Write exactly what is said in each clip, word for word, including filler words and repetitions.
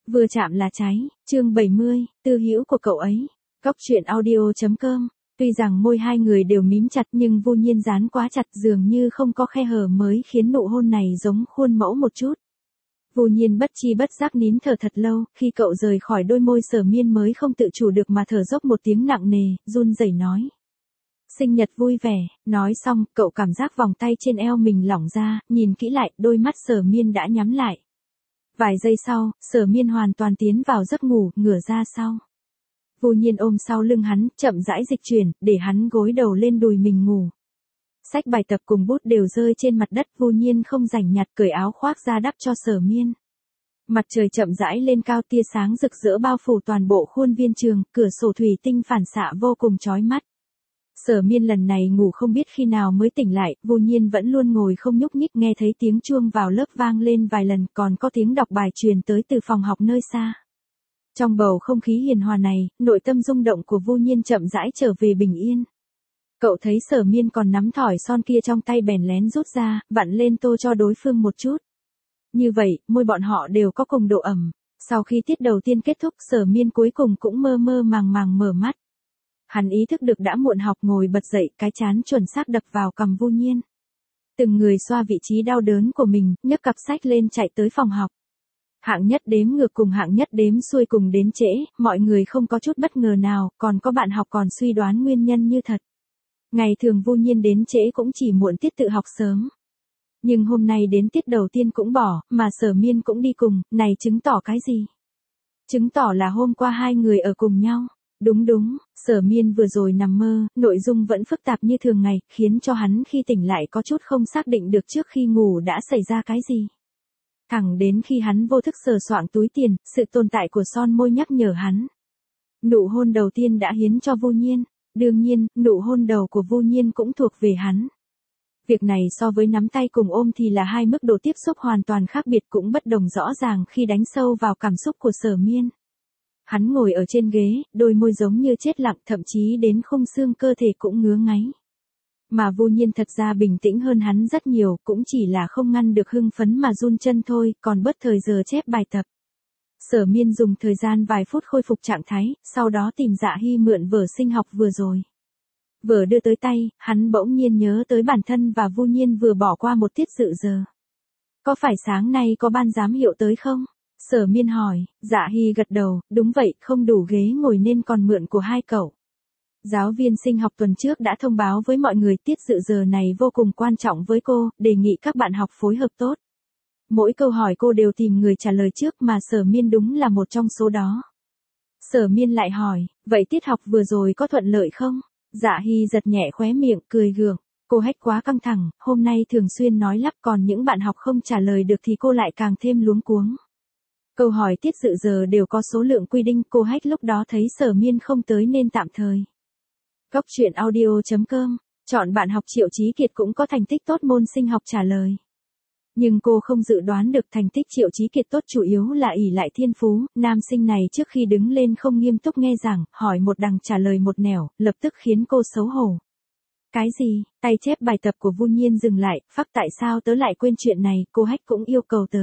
Vừa chạm là cháy, chương bảy mươi, tư hữu của cậu ấy. Góc truyện audio.com. Tuy rằng môi hai người đều mím chặt nhưng Vu Nhiên dán quá chặt dường như không có khe hở mới khiến nụ hôn này giống khuôn mẫu một chút. Vu Nhiên bất chi bất giác nín thở thật lâu, khi cậu rời khỏi đôi môi Sở Miên mới không tự chủ được mà thở dốc một tiếng nặng nề, run rẩy nói. Sinh nhật vui vẻ, nói xong, cậu cảm giác vòng tay trên eo mình lỏng ra, nhìn kỹ lại, đôi mắt Sở Miên đã nhắm lại. Vài giây sau, Sở Miên hoàn toàn tiến vào giấc ngủ, ngửa ra sau. Vu Nhiên ôm sau lưng hắn, chậm rãi dịch chuyển, để hắn gối đầu lên đùi mình ngủ. Sách bài tập cùng bút đều rơi trên mặt đất, Vu Nhiên không rảnh nhặt cởi áo khoác ra đắp cho Sở Miên. Mặt trời chậm rãi lên cao, tia sáng rực rỡ bao phủ toàn bộ khuôn viên trường, cửa sổ thủy tinh phản xạ vô cùng chói mắt. Sở Miên lần này ngủ không biết khi nào mới tỉnh lại, Vu Nhiên vẫn luôn ngồi không nhúc nhích, nghe thấy tiếng chuông vào lớp vang lên vài lần, còn có tiếng đọc bài truyền tới từ phòng học nơi xa. Trong bầu không khí hiền hòa này, nội tâm rung động của Vu Nhiên chậm rãi trở về bình yên. Cậu thấy Sở Miên còn nắm thỏi son kia trong tay bèn lén rút ra, vặn lên tô cho đối phương một chút. Như vậy, môi bọn họ đều có cùng độ ẩm. Sau khi tiết đầu tiên kết thúc, Sở Miên cuối cùng cũng mơ mơ màng màng mở mắt. Hắn ý thức được đã muộn học, ngồi bật dậy, cái chán chuẩn xác đập vào cằm Vu Nhiên. Từng người xoa vị trí đau đớn của mình, nhấc cặp sách lên chạy tới phòng học. Hạng nhất đếm ngược cùng hạng nhất đếm xuôi cùng đến trễ, mọi người không có chút bất ngờ nào, còn có bạn học còn suy đoán nguyên nhân như thật. Ngày thường Vu Nhiên đến trễ cũng chỉ muộn tiết tự học sớm. Nhưng hôm nay đến tiết đầu tiên cũng bỏ, mà Sở Miên cũng đi cùng, này chứng tỏ cái gì? Chứng tỏ là hôm qua hai người ở cùng nhau. Đúng đúng, Sở Miên vừa rồi nằm mơ, nội dung vẫn phức tạp như thường ngày, khiến cho hắn khi tỉnh lại có chút không xác định được trước khi ngủ đã xảy ra cái gì. Thẳng đến khi hắn vô thức sờ soạng túi tiền, sự tồn tại của son môi nhắc nhở hắn. Nụ hôn đầu tiên đã hiến cho Vu Nhiên, đương nhiên, nụ hôn đầu của Vu Nhiên cũng thuộc về hắn. Việc này so với nắm tay cùng ôm thì là hai mức độ tiếp xúc hoàn toàn khác biệt, cũng bất đồng rõ ràng khi đánh sâu vào cảm xúc của Sở Miên. Hắn ngồi ở trên ghế, đôi môi giống như chết lặng, thậm chí đến khung xương cơ thể cũng ngứa ngáy. Mà Vu Nhiên thật ra bình tĩnh hơn hắn rất nhiều, cũng chỉ là không ngăn được hưng phấn mà run chân thôi, còn bớt thời giờ chép bài tập. Sở Miên dùng thời gian vài phút khôi phục trạng thái, sau đó tìm Dạ Hy mượn vở sinh học vừa rồi. Vở đưa tới tay, hắn bỗng nhiên nhớ tới bản thân và Vu Nhiên vừa bỏ qua một tiết dự giờ. Có phải sáng nay có ban giám hiệu tới không? Sở Miên hỏi. Dạ Hy gật đầu, đúng vậy, không đủ ghế ngồi nên còn mượn của hai cậu. Giáo viên sinh học tuần trước đã thông báo với mọi người tiết dự giờ này vô cùng quan trọng với cô, đề nghị các bạn học phối hợp tốt. Mỗi câu hỏi cô đều tìm người trả lời trước mà Sở Miên đúng là một trong số đó. Sở Miên lại hỏi, vậy tiết học vừa rồi có thuận lợi không? Dạ Hy giật nhẹ khóe miệng, cười gượng. Cô Hách quá căng thẳng, hôm nay thường xuyên nói lắp, còn những bạn học không trả lời được thì cô lại càng thêm luống cuống. Câu hỏi tiết dự giờ đều có số lượng quy định, cô Hách lúc đó thấy Sở Miên không tới nên tạm thời. Góc truyện audio.com, chọn bạn học Triệu Chí Kiệt cũng có thành tích tốt môn sinh học trả lời. Nhưng cô không dự đoán được thành tích Triệu Chí Kiệt tốt chủ yếu là ỷ lại thiên phú, nam sinh này trước khi đứng lên không nghiêm túc nghe giảng, hỏi một đằng trả lời một nẻo, lập tức khiến cô xấu hổ. Cái gì? Tay chép bài tập của Vu Nhiên dừng lại, phắc tại sao tớ lại quên chuyện này, cô Hách cũng yêu cầu tớ.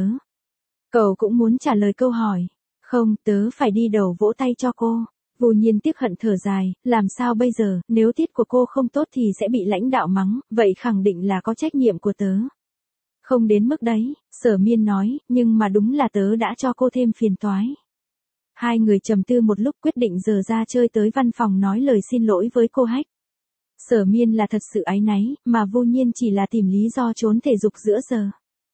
Cậu cũng muốn trả lời câu hỏi. Không, tớ phải đi đầu vỗ tay cho cô. Vu Nhiên tiếc hận thở dài, làm sao bây giờ, nếu tiết của cô không tốt thì sẽ bị lãnh đạo mắng, vậy khẳng định là có trách nhiệm của tớ. Không đến mức đấy, Sở Miên nói, nhưng mà đúng là tớ đã cho cô thêm phiền toái. Hai người trầm tư một lúc quyết định giờ ra chơi tới văn phòng nói lời xin lỗi với cô Hách. Sở Miên là thật sự áy náy, mà Vu Nhiên chỉ là tìm lý do trốn thể dục giữa giờ.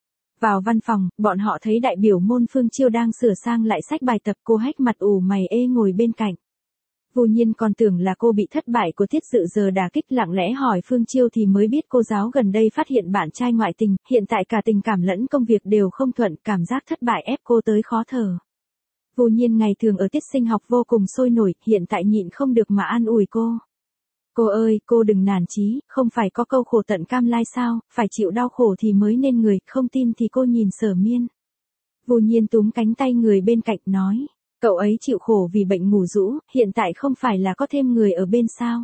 Vào văn phòng, bọn họ thấy đại biểu môn Phương Chiêu đang sửa sang lại sách bài tập, cô Hách mặt ủ mày ê ngồi bên cạnh. Vu Nhiên còn tưởng là cô bị thất bại của tiết dự giờ đả kích, lặng lẽ hỏi Phương Chiêu thì mới biết cô giáo gần đây phát hiện bạn trai ngoại tình, hiện tại cả tình cảm lẫn công việc đều không thuận, cảm giác thất bại ép cô tới khó thở. Vu Nhiên ngày thường ở tiết sinh học vô cùng sôi nổi, hiện tại nhịn không được mà an ủi cô. Cô ơi, cô đừng nản chí, không phải có câu khổ tận cam lai sao, phải chịu đau khổ thì mới nên người, không tin thì cô nhìn Sở Miên. Vu Nhiên túm cánh tay người bên cạnh nói, cậu ấy chịu khổ vì bệnh ngủ rũ, hiện tại không phải là có thêm người ở bên sao.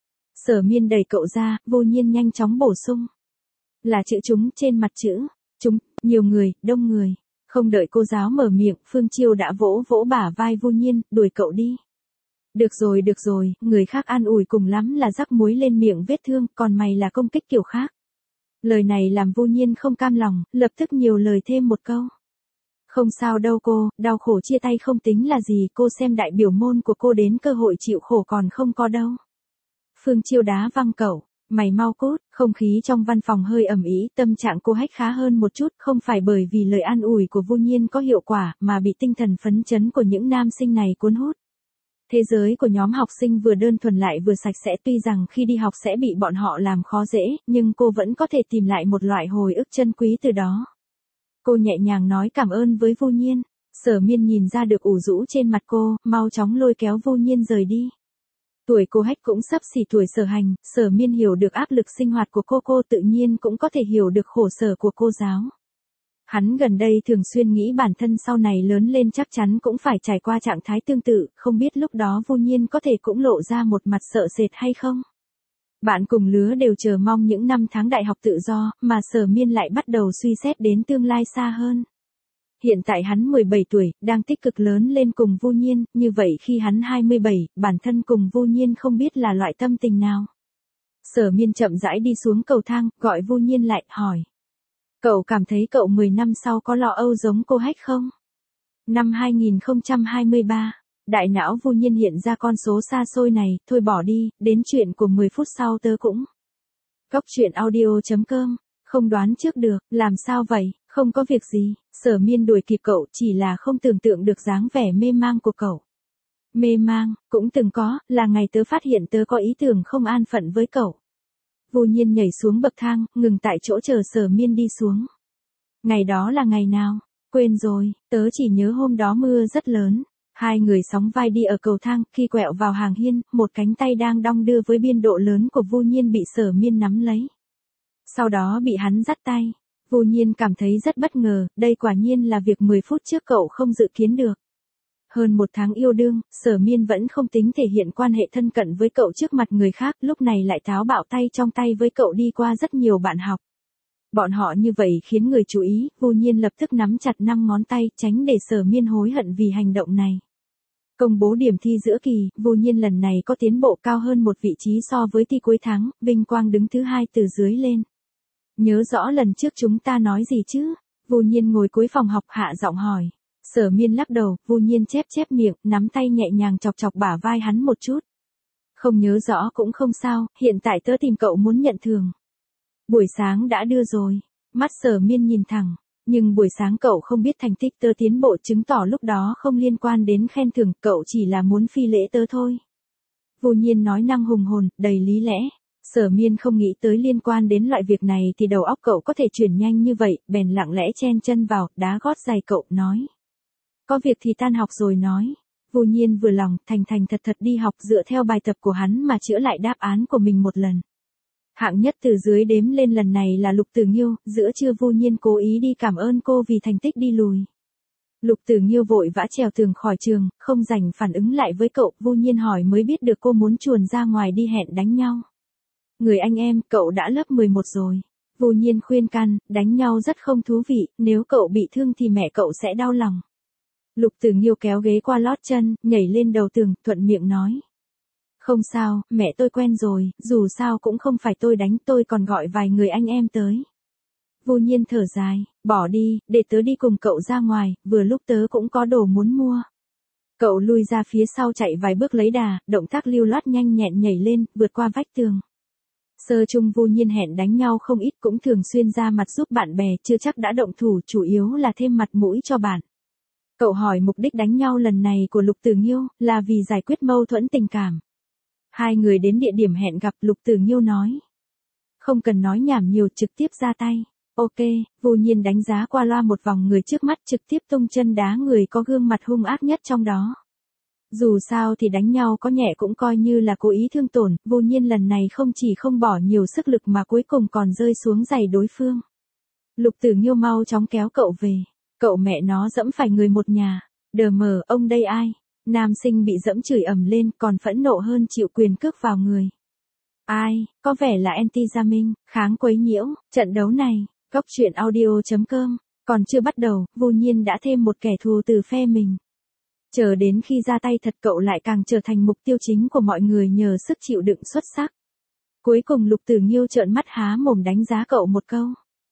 Sở Miên đẩy cậu ra, Vu Nhiên nhanh chóng bổ sung. Là chữ chúng trên mặt chữ, chúng, nhiều người, đông người. Không đợi cô giáo mở miệng, Phương Chiêu đã vỗ vỗ bả vai Vu Nhiên, đuổi cậu đi. Được rồi được rồi, người khác an ủi cùng lắm là rắc muối lên miệng vết thương, còn mày là công kích kiểu khác. Lời này làm Vu Nhiên không cam lòng, lập tức nhiều lời thêm một câu. Không sao đâu cô, đau khổ chia tay không tính là gì, cô xem đại biểu môn của cô đến cơ hội chịu khổ còn không có đâu. Phương Chiêu đá văng cậu, mày mau cút, không khí trong văn phòng hơi ẩm ý, tâm trạng cô Hách khá hơn một chút, không phải bởi vì lời an ủi của Vu Nhiên có hiệu quả, mà bị tinh thần phấn chấn của những nam sinh này cuốn hút. Thế giới của nhóm học sinh vừa đơn thuần lại vừa sạch sẽ, tuy rằng khi đi học sẽ bị bọn họ làm khó dễ, nhưng cô vẫn có thể tìm lại một loại hồi ức chân quý từ đó. Cô nhẹ nhàng nói cảm ơn với Vu Nhiên. Sở Miên nhìn ra được ủ rũ trên mặt cô, mau chóng lôi kéo Vu Nhiên rời đi. Tuổi cô Hách cũng sắp xỉ tuổi Sở Hành, Sở Miên hiểu được áp lực sinh hoạt của cô, cô tự nhiên cũng có thể hiểu được khổ sở của cô giáo. Hắn gần đây thường xuyên nghĩ bản thân sau này lớn lên chắc chắn cũng phải trải qua trạng thái tương tự, không biết lúc đó Vu Nhiên có thể cũng lộ ra một mặt sợ sệt hay không. Bạn cùng lứa đều chờ mong những năm tháng đại học tự do, mà Sở Miên lại bắt đầu suy xét đến tương lai xa hơn. Hiện tại hắn mười bảy tuổi, đang tích cực lớn lên cùng Vu Nhiên, như vậy khi hắn hai mươi bảy, bản thân cùng Vu Nhiên không biết là loại tâm tình nào. Sở Miên chậm rãi đi xuống cầu thang, gọi Vu Nhiên lại, hỏi. Cậu cảm thấy cậu mười năm sau có lo âu giống cô Hách không? Năm hai nghìn không trăm hai mươi ba, đại não Vu Nhiên hiện ra con số xa xôi này, thôi bỏ đi, đến chuyện của mười phút sau tớ cũng. Cóc truyện audio chấm com, không đoán trước được, làm sao vậy, không có việc gì, Sở Miên đuổi kịp cậu, chỉ là không tưởng tượng được dáng vẻ mê mang của cậu. Mê mang, cũng từng có, là ngày tớ phát hiện tớ có ý tưởng không an phận với cậu. Vu Nhiên nhảy xuống bậc thang, ngừng tại chỗ chờ Sở Miên đi xuống. Ngày đó là ngày nào? Quên rồi, tớ chỉ nhớ hôm đó mưa rất lớn. Hai người sóng vai đi ở cầu thang, khi quẹo vào hàng hiên, một cánh tay đang đong đưa với biên độ lớn của Vu Nhiên bị Sở Miên nắm lấy. Sau đó bị hắn dắt tay. Vu Nhiên cảm thấy rất bất ngờ, đây quả nhiên là việc mười phút trước cậu không dự kiến được. Hơn một tháng yêu đương, Sở Miên vẫn không tính thể hiện quan hệ thân cận với cậu trước mặt người khác, lúc này lại táo bạo tay trong tay với cậu đi qua rất nhiều bạn học. Bọn họ như vậy khiến người chú ý, Vu Nhiên lập tức nắm chặt năm ngón tay, tránh để Sở Miên hối hận vì hành động này. Công bố điểm thi giữa kỳ, Vu Nhiên lần này có tiến bộ cao hơn một vị trí so với thi cuối tháng, vinh quang đứng thứ hai từ dưới lên. Nhớ rõ lần trước chúng ta nói gì chứ? Vu Nhiên ngồi cuối phòng học hạ giọng hỏi. Sở Miên lắc đầu, Vu Nhiên chép chép miệng, nắm tay nhẹ nhàng chọc chọc bả vai hắn một chút. Không nhớ rõ cũng không sao, hiện tại tớ tìm cậu muốn nhận thưởng. Buổi sáng đã đưa rồi. Mắt Sở Miên nhìn thẳng. Nhưng buổi sáng cậu không biết thành tích tớ tiến bộ, chứng tỏ lúc đó không liên quan đến khen thưởng, cậu chỉ là muốn phi lễ tớ thôi. Vu Nhiên nói năng hùng hồn, đầy lý lẽ. Sở Miên không nghĩ tới liên quan đến loại việc này thì đầu óc cậu có thể chuyển nhanh như vậy, bèn lặng lẽ chen chân vào, đá gót giày cậu, nói. Có việc thì tan học rồi nói. Vu Nhiên vừa lòng, thành thành thật thật đi học dựa theo bài tập của hắn mà chữa lại đáp án của mình một lần. Hạng nhất từ dưới đếm lên lần này là Lục Tử Nghiêu, giữa trưa Vu Nhiên cố ý đi cảm ơn cô vì thành tích đi lùi. Lục Tử Nghiêu vội vã trèo tường khỏi trường, không dành phản ứng lại với cậu, Vu Nhiên hỏi mới biết được cô muốn chuồn ra ngoài đi hẹn đánh nhau. Người anh em, cậu đã lớp mười một rồi. Vu Nhiên khuyên can, đánh nhau rất không thú vị, nếu cậu bị thương thì mẹ cậu sẽ đau lòng. Lục Tử Nghiêu kéo ghế qua lót chân, nhảy lên đầu tường, thuận miệng nói. Không sao, mẹ tôi quen rồi, dù sao cũng không phải tôi đánh, tôi còn gọi vài người anh em tới. Vu Nhiên thở dài, bỏ đi, để tớ đi cùng cậu ra ngoài, vừa lúc tớ cũng có đồ muốn mua. Cậu lui ra phía sau chạy vài bước lấy đà, động tác lưu loát nhanh nhẹn nhảy lên, vượt qua vách tường. Sơ chung Vu Nhiên hẹn đánh nhau không ít, cũng thường xuyên ra mặt giúp bạn bè, chưa chắc đã động thủ, chủ yếu là thêm mặt mũi cho bạn. Cậu hỏi mục đích đánh nhau lần này của Lục Tử Nghiêu, là vì giải quyết mâu thuẫn tình cảm. Hai người đến địa điểm hẹn gặp, Lục Tử Nghiêu nói. Không cần nói nhảm nhiều, trực tiếp ra tay. Ok, Vu Nhiên đánh giá qua loa một vòng người trước mắt, trực tiếp tung chân đá người có gương mặt hung ác nhất trong đó. Dù sao thì đánh nhau có nhẹ cũng coi như là cố ý thương tổn, Vu Nhiên lần này không chỉ không bỏ nhiều sức lực mà cuối cùng còn rơi xuống giày đối phương. Lục Tử Nghiêu mau chóng kéo cậu về. Cậu mẹ nó dẫm phải người một nhà. Đờ mờ, ông đây ai? Nam sinh bị dẫm chửi ầm lên, còn phẫn nộ hơn chịu quyền cước vào người. Ai, có vẻ là anti-gia minh, kháng quấy nhiễu, trận đấu này, cóc truyện audio chấm com Còn chưa bắt đầu, Vu Nhiên đã thêm một kẻ thù từ phe mình. Chờ đến khi ra tay thật cậu lại càng trở thành mục tiêu chính của mọi người nhờ sức chịu đựng xuất sắc. Cuối cùng Lục Tử Nghiêu trợn mắt há mồm đánh giá cậu một câu.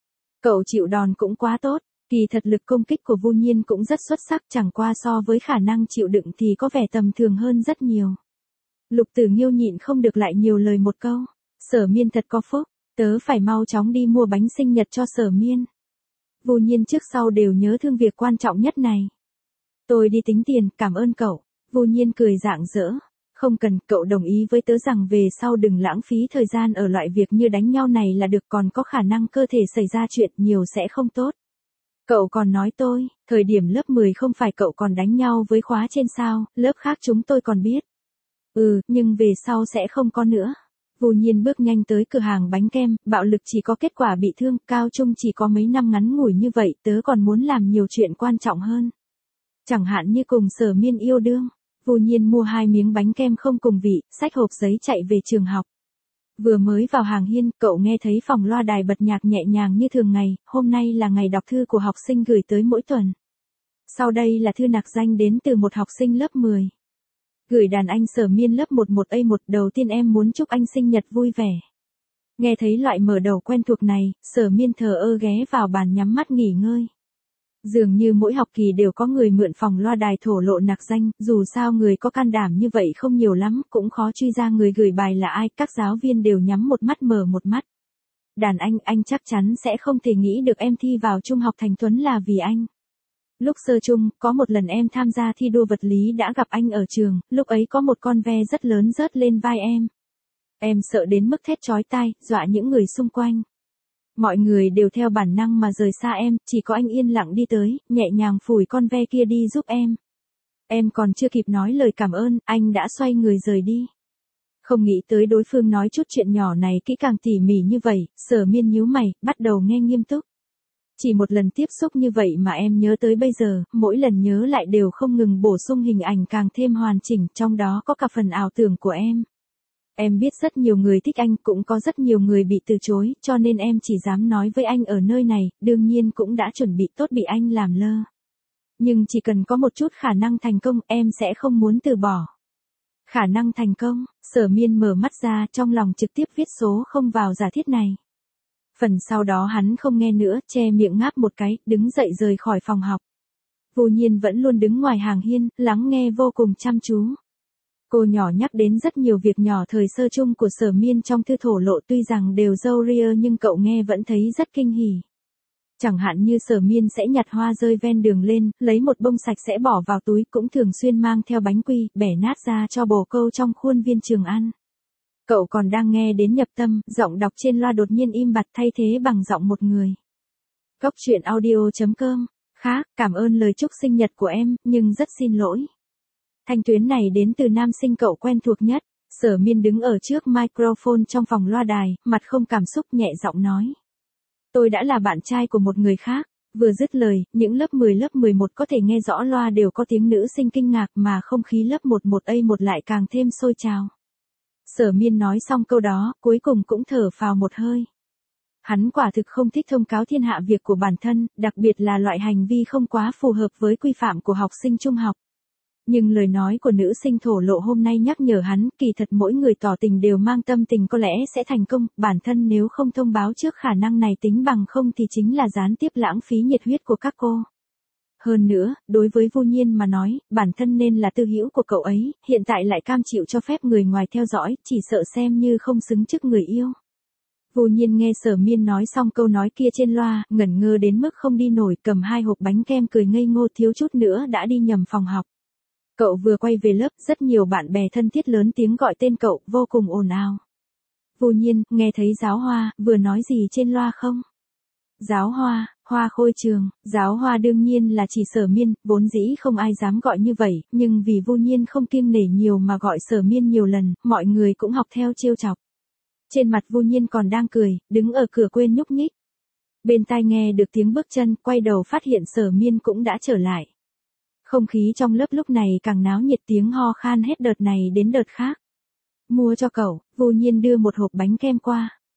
Cậu chịu đòn cũng quá tốt, kỳ thật lực công kích của Vu Nhiên cũng rất xuất sắc, chẳng qua so với khả năng chịu đựng thì có vẻ tầm thường hơn rất nhiều. Lục Tử Nghiêu nhịn không được lại nhiều lời một câu. Sở Miên thật có phúc, tớ phải mau chóng đi mua bánh sinh nhật cho Sở Miên. Vu Nhiên trước sau đều nhớ thương việc quan trọng nhất này. Tôi đi tính tiền, cảm ơn cậu. Vu Nhiên cười rạng rỡ. Không cần, cậu đồng ý với tớ rằng về sau đừng lãng phí thời gian ở loại việc như đánh nhau này là được, còn có khả năng cơ thể xảy ra chuyện nhiều sẽ không tốt. Cậu còn nói tôi, thời điểm lớp mười không phải cậu còn đánh nhau với khóa trên sao, lớp khác chúng tôi còn biết. Ừ, nhưng về sau sẽ không có nữa. Vu Nhiên bước nhanh tới cửa hàng bánh kem, bạo lực chỉ có kết quả bị thương, cao trung chỉ có mấy năm ngắn ngủi như vậy, tớ còn muốn làm nhiều chuyện quan trọng hơn. Chẳng hạn như cùng Sở Miên yêu đương. Vu Nhiên mua hai miếng bánh kem không cùng vị, xách hộp giấy chạy về trường học. Vừa mới vào hàng hiên, cậu nghe thấy phòng loa đài bật nhạc nhẹ nhàng như thường ngày, hôm nay là ngày đọc thư của học sinh gửi tới mỗi tuần. Sau đây là thư nặc danh đến từ một học sinh lớp mười. Gửi đàn anh Sở Miên lớp mười một A một, đầu tiên em muốn chúc anh sinh nhật vui vẻ. Nghe thấy loại mở đầu quen thuộc này, Sở Miên thờ ơ ghé vào bàn nhắm mắt nghỉ ngơi. Dường như mỗi học kỳ đều có người mượn phòng loa đài thổ lộ nặc danh, dù sao người có can đảm như vậy không nhiều lắm, cũng khó truy ra người gửi bài là ai, các giáo viên đều nhắm một mắt mở một mắt. Đàn anh, anh chắc chắn sẽ không thể nghĩ được em thi vào Trung học Thành Tuấn là vì anh. Lúc sơ trung, có một lần em tham gia thi đua vật lý đã gặp anh ở trường, lúc ấy có một con ve rất lớn rớt lên vai em. Em sợ đến mức thét chói tai, dọa những người xung quanh. Mọi người đều theo bản năng mà rời xa em, chỉ có anh yên lặng đi tới, nhẹ nhàng phủi con ve kia đi giúp em. Em còn chưa kịp nói lời cảm ơn, anh đã xoay người rời đi. Không nghĩ tới đối phương nói chút chuyện nhỏ này kỹ càng tỉ mỉ như vậy, Sở Miên nhíu mày, bắt đầu nghe nghiêm túc. Chỉ một lần tiếp xúc như vậy mà em nhớ tới bây giờ, mỗi lần nhớ lại đều không ngừng bổ sung hình ảnh càng thêm hoàn chỉnh, trong đó có cả phần ảo tưởng của em. Em biết rất nhiều người thích anh, cũng có rất nhiều người bị từ chối, cho nên em chỉ dám nói với anh ở nơi này, đương nhiên cũng đã chuẩn bị tốt bị anh làm lơ. Nhưng chỉ cần có một chút khả năng thành công, em sẽ không muốn từ bỏ. Khả năng thành công, Sở Miên mở mắt ra, trong lòng trực tiếp viết số không vào giả thiết này. Phần sau đó hắn không nghe nữa, che miệng ngáp một cái, đứng dậy rời khỏi phòng học. Vu Nhiên vẫn luôn đứng ngoài hàng hiên, lắng nghe vô cùng chăm chú. Cô nhỏ nhắc đến rất nhiều việc nhỏ thời sơ chung của Sở Miên trong thư thổ lộ, tuy rằng đều râu ria nhưng cậu nghe vẫn thấy rất kinh hỉ. Chẳng hạn như Sở Miên sẽ nhặt hoa rơi ven đường lên, lấy một bông sạch sẽ bỏ vào túi, cũng thường xuyên mang theo bánh quy, bẻ nát ra cho bồ câu trong khuôn viên trường ăn. Cậu còn đang nghe đến nhập tâm, giọng đọc trên loa đột nhiên im bặt thay thế bằng giọng một người. Góc truyện audio chấm com. Khác, cảm ơn lời chúc sinh nhật của em, nhưng rất xin lỗi. Thanh tuyến này đến từ nam sinh cậu quen thuộc nhất. Sở Miên đứng ở trước microphone trong phòng loa đài, mặt không cảm xúc, nhẹ giọng nói. Tôi đã là bạn trai của một người khác. Vừa dứt lời, những lớp mười lớp mười một có thể nghe rõ loa đều có tiếng nữ sinh kinh ngạc, mà không khí lớp mười một A một lại càng thêm sôi trào. Sở Miên nói xong câu đó, cuối cùng cũng thở phào một hơi. Hắn quả thực không thích thông cáo thiên hạ việc của bản thân, đặc biệt là loại hành vi không quá phù hợp với quy phạm của học sinh trung học. Nhưng lời nói của nữ sinh thổ lộ hôm nay nhắc nhở hắn, kỳ thật mỗi người tỏ tình đều mang tâm tình có lẽ sẽ thành công, bản thân nếu không thông báo trước khả năng này tính bằng không thì chính là gián tiếp lãng phí nhiệt huyết của các cô. Hơn nữa, đối với Vu Nhiên mà nói, bản thân nên là tư hữu của cậu ấy, hiện tại lại cam chịu cho phép người ngoài theo dõi, chỉ sợ xem như không xứng chức người yêu. Vu Nhiên nghe Sở Miên nói xong câu nói kia trên loa, ngẩn ngơ đến mức không đi nổi, cầm hai hộp bánh kem cười ngây ngô, thiếu chút nữa đã đi nhầm phòng học. Cậu vừa quay về lớp, rất nhiều bạn bè thân thiết lớn tiếng gọi tên cậu, vô cùng ồn ào. Vu Nhiên, nghe thấy Giáo Hoa, vừa nói gì trên loa không? Giáo Hoa, Hoa Khôi Trường, Giáo Hoa đương nhiên là chỉ Sở Miên, vốn dĩ không ai dám gọi như vậy, nhưng vì Vu Nhiên không kiêng nể nhiều mà gọi Sở Miên nhiều lần, mọi người cũng học theo trêu chọc. Trên mặt Vu Nhiên còn đang cười, đứng ở cửa quên nhúc nhích. Bên tai nghe được tiếng bước chân, quay đầu phát hiện Sở Miên cũng đã trở lại. Không khí trong lớp lúc này càng náo nhiệt, tiếng ho khan hết đợt này đến đợt khác. Mua cho cậu, Vu Nhiên đưa một hộp bánh kem qua.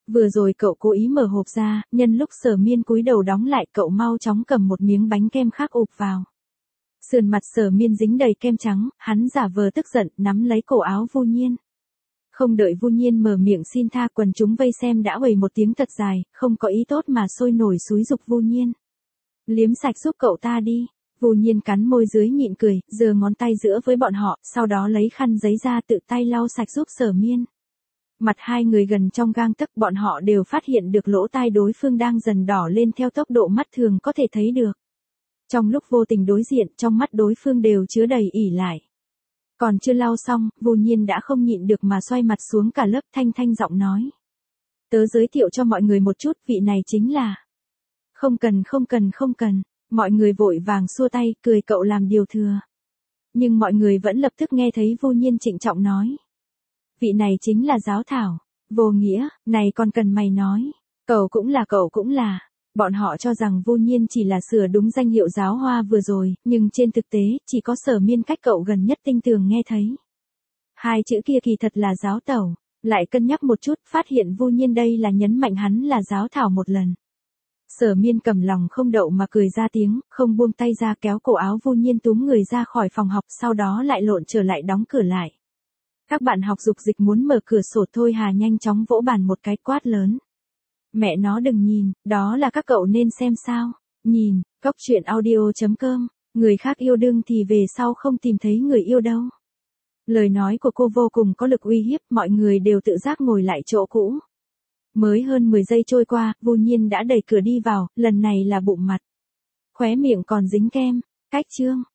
Vừa rồi cậu cố ý mở hộp ra, nhân lúc Sở Miên cúi đầu đóng lại cậu mau chóng cầm một miếng bánh kem khác ụp vào. Sườn mặt Sở Miên dính đầy kem trắng, hắn giả vờ tức giận, nắm lấy cổ áo Vu Nhiên. Không đợi Vu Nhiên mở miệng xin tha, quần chúng vây xem đã uầy một tiếng thật dài, không có ý tốt mà sôi nổi xúi giục Vu Nhiên. Liếm sạch giúp cậu ta đi. Vu Nhiên cắn môi dưới nhịn cười, giơ ngón tay giữa với bọn họ, sau đó lấy khăn giấy ra tự tay lau sạch giúp Sở Miên. Mặt hai người gần trong gang tấc, bọn họ đều phát hiện được lỗ tai đối phương đang dần đỏ lên theo tốc độ mắt thường có thể thấy được. Trong lúc vô tình đối diện, trong mắt đối phương đều chứa đầy ỉ lại. Còn chưa lau xong, Vu Nhiên đã không nhịn được mà xoay mặt xuống cả lớp, thanh thanh giọng nói. Tớ giới thiệu cho mọi người một chút, vị này chính là... Không cần không cần không cần, mọi người vội vàng xua tay, cười cậu làm điều thừa. Nhưng mọi người vẫn lập tức nghe thấy Vu Nhiên trịnh trọng nói. Vị này chính là Giáo Thảo. Vô Nghĩa, này còn cần mày nói. Cậu cũng là cậu cũng là. Bọn họ cho rằng Vu Nhiên chỉ là sửa đúng danh hiệu Giáo Hoa vừa rồi, nhưng trên thực tế, chỉ có Sở Miên cách cậu gần nhất tinh tường nghe thấy. Hai chữ kia kỳ thật là Giáo Tẩu, lại cân nhắc một chút, phát hiện Vu Nhiên đây là nhấn mạnh hắn là Giáo Thảo một lần. Sở Miên cầm lòng không đậu mà cười ra tiếng, không buông tay ra kéo cổ áo Vu Nhiên túm người ra khỏi phòng học, sau đó lại lộn trở lại đóng cửa lại. Các bạn học dục dịch muốn mở cửa sổ Thôi Hà nhanh chóng vỗ bàn một cái quát lớn. Mẹ nó đừng nhìn, đó là các cậu nên xem sao. Nhìn, cóc truyện audio chấm com, người khác yêu đương thì về sau không tìm thấy người yêu đâu. Lời nói của cô vô cùng có lực uy hiếp, mọi người đều tự giác ngồi lại chỗ cũ. Mới hơn mười giây trôi qua, Vu Nhiên đã đẩy cửa đi vào, lần này là bụng mặt. Khóe miệng còn dính kem, cách chương.